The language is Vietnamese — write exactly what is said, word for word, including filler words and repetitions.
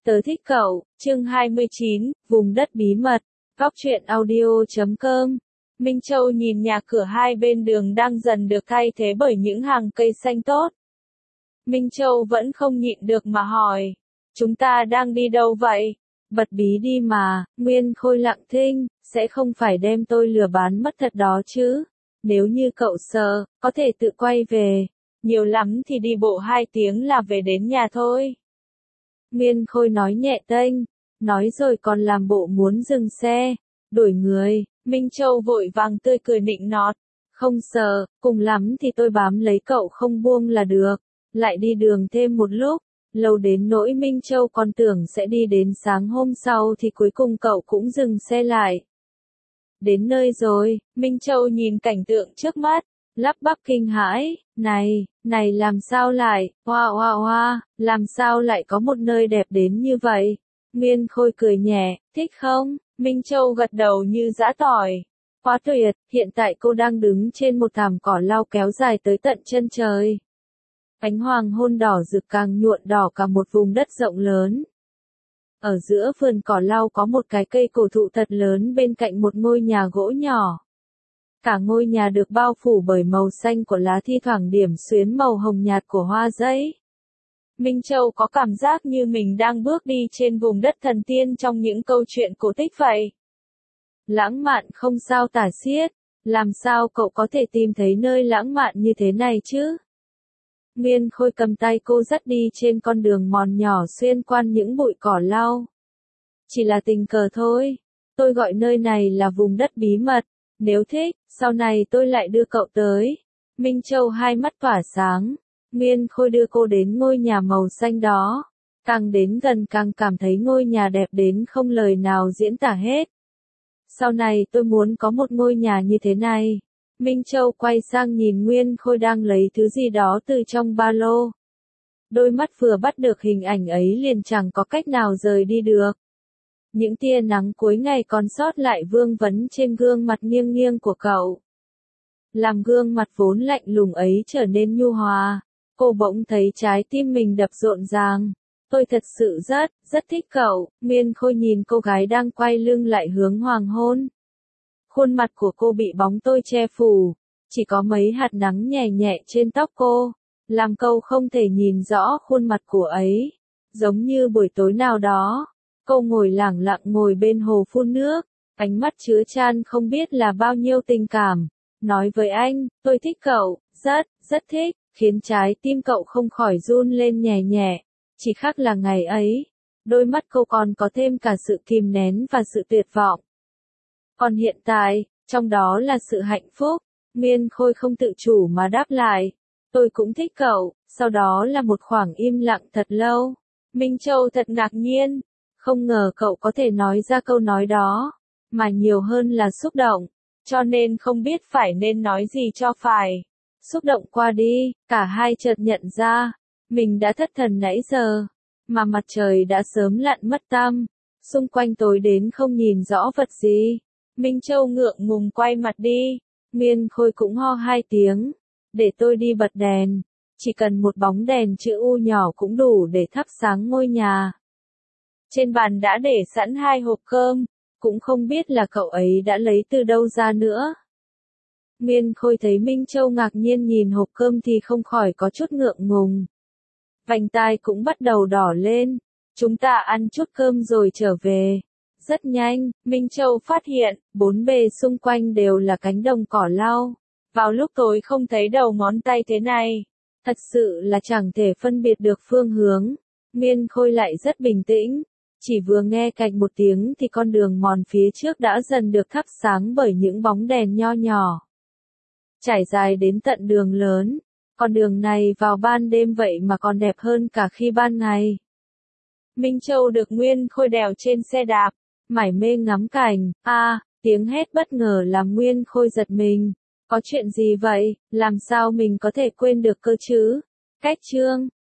Tớ thích cậu, chương hai mươi chín, vùng đất bí mật, góc truyện audio chấm com. Minh Châu nhìn nhà cửa hai bên đường đang dần được thay thế bởi những hàng cây xanh tốt. Minh Châu vẫn không nhịn được mà hỏi, chúng ta đang đi đâu vậy? Bật bí đi mà, Nguyên Khôi lặng thinh, sẽ không phải đem tôi lừa bán mất thật đó chứ? Nếu như cậu sợ, có thể tự quay về, nhiều lắm thì đi bộ hai tiếng là về đến nhà thôi. Nguyên Khôi nói nhẹ tênh, nói rồi còn làm bộ muốn dừng xe, đuổi người. Minh Châu vội vàng tươi cười nịnh nọt, không sợ, cùng lắm thì tôi bám lấy cậu không buông là được. Lại đi đường thêm một lúc, lâu đến nỗi Minh Châu còn tưởng sẽ đi đến sáng hôm sau thì cuối cùng cậu cũng dừng xe lại. Đến nơi rồi, Minh Châu nhìn cảnh tượng trước mắt, lắp bắp kinh hãi, này, này làm sao lại, hoa hoa hoa, làm sao lại có một nơi đẹp đến như vậy? Nguyên Khôi cười nhẹ, thích không? Minh Châu gật đầu như giã tỏi. Quá tuyệt, hiện tại cô đang đứng trên một thảm cỏ lau kéo dài tới tận chân trời. Ánh hoàng hôn đỏ rực càng nhuộn đỏ cả một vùng đất rộng lớn. Ở giữa vườn cỏ lau có một cái cây cổ thụ thật lớn bên cạnh một ngôi nhà gỗ nhỏ. Cả ngôi nhà được bao phủ bởi màu xanh của lá thi thoảng điểm xuyến màu hồng nhạt của hoa giấy. Minh Châu có cảm giác như mình đang bước đi trên vùng đất thần tiên trong những câu chuyện cổ tích vậy. Lãng mạn không sao tả xiết, làm sao cậu có thể tìm thấy nơi lãng mạn như thế này chứ? Nguyên Khôi cầm tay cô dắt đi trên con đường mòn nhỏ xuyên qua những bụi cỏ lau. Chỉ là tình cờ thôi, tôi gọi nơi này là vùng đất bí mật, nếu thích, sau này tôi lại đưa cậu tới. Minh Châu hai mắt tỏa sáng, Nguyên Khôi đưa cô đến ngôi nhà màu xanh đó. Càng đến gần càng cảm thấy ngôi nhà đẹp đến không lời nào diễn tả hết. Sau này tôi muốn có một ngôi nhà như thế này. Minh Châu quay sang nhìn Nguyên Khôi đang lấy thứ gì đó từ trong ba lô. Đôi mắt vừa bắt được hình ảnh ấy liền chẳng có cách nào rời đi được. Những tia nắng cuối ngày còn sót lại vương vấn trên gương mặt nghiêng nghiêng của cậu. Làm gương mặt vốn lạnh lùng ấy trở nên nhu hòa. Cô bỗng thấy trái tim mình đập rộn ràng. Tôi thật sự rất, rất thích cậu. Nguyên Khôi nhìn cô gái đang quay lưng lại hướng hoàng hôn. Khuôn mặt của cô bị bóng tôi che phủ, chỉ có mấy hạt nắng nhẹ nhẹ trên tóc cô, làm cậu không thể nhìn rõ khuôn mặt của ấy. Giống như buổi tối nào đó, cô ngồi lẳng lặng ngồi bên hồ phun nước, ánh mắt chứa chan không biết là bao nhiêu tình cảm, nói với anh, tôi thích cậu, rất, rất thích, khiến trái tim cậu không khỏi run lên nhẹ nhẹ, chỉ khác là ngày ấy, đôi mắt cô còn có thêm cả sự kìm nén và sự tuyệt vọng. Còn hiện tại, trong đó là sự hạnh phúc. Nguyên Khôi không tự chủ mà đáp lại. Tôi cũng thích cậu, sau đó là một khoảng im lặng thật lâu. Minh Châu thật ngạc nhiên. Không ngờ cậu có thể nói ra câu nói đó. Mà nhiều hơn là xúc động. Cho nên không biết phải nên nói gì cho phải. Xúc động qua đi, cả hai chợt nhận ra. Mình đã thất thần nãy giờ. Mà mặt trời đã sớm lặn mất tăm. Xung quanh tối đến không nhìn rõ vật gì. Minh Châu ngượng ngùng quay mặt đi. Nguyên Khôi cũng ho hai tiếng. Để tôi đi bật đèn. Chỉ cần một bóng đèn chữ U nhỏ cũng đủ để thắp sáng ngôi nhà. Trên bàn đã để sẵn hai hộp cơm. Cũng không biết là cậu ấy đã lấy từ đâu ra nữa. Nguyên Khôi thấy Minh Châu ngạc nhiên nhìn hộp cơm thì không khỏi có chút ngượng ngùng. Vành tai cũng bắt đầu đỏ lên. Chúng ta ăn chút cơm rồi trở về. Rất nhanh, Minh Châu phát hiện, bốn bề xung quanh đều là cánh đồng cỏ lau. Vào lúc tối không thấy đầu ngón tay thế này. Thật sự là chẳng thể phân biệt được phương hướng. Nguyên Khôi lại rất bình tĩnh. Chỉ vừa nghe cạch một tiếng thì con đường mòn phía trước đã dần được thắp sáng bởi những bóng đèn nho nhỏ. Trải dài đến tận đường lớn. Con đường này vào ban đêm vậy mà còn đẹp hơn cả khi ban ngày. Minh Châu được Nguyên Khôi đèo trên xe đạp. Mải mê ngắm cảnh, a à, tiếng hét bất ngờ làm Nguyên Khôi giật mình. Có chuyện gì vậy, làm sao mình có thể quên được cơ chứ? Cách chương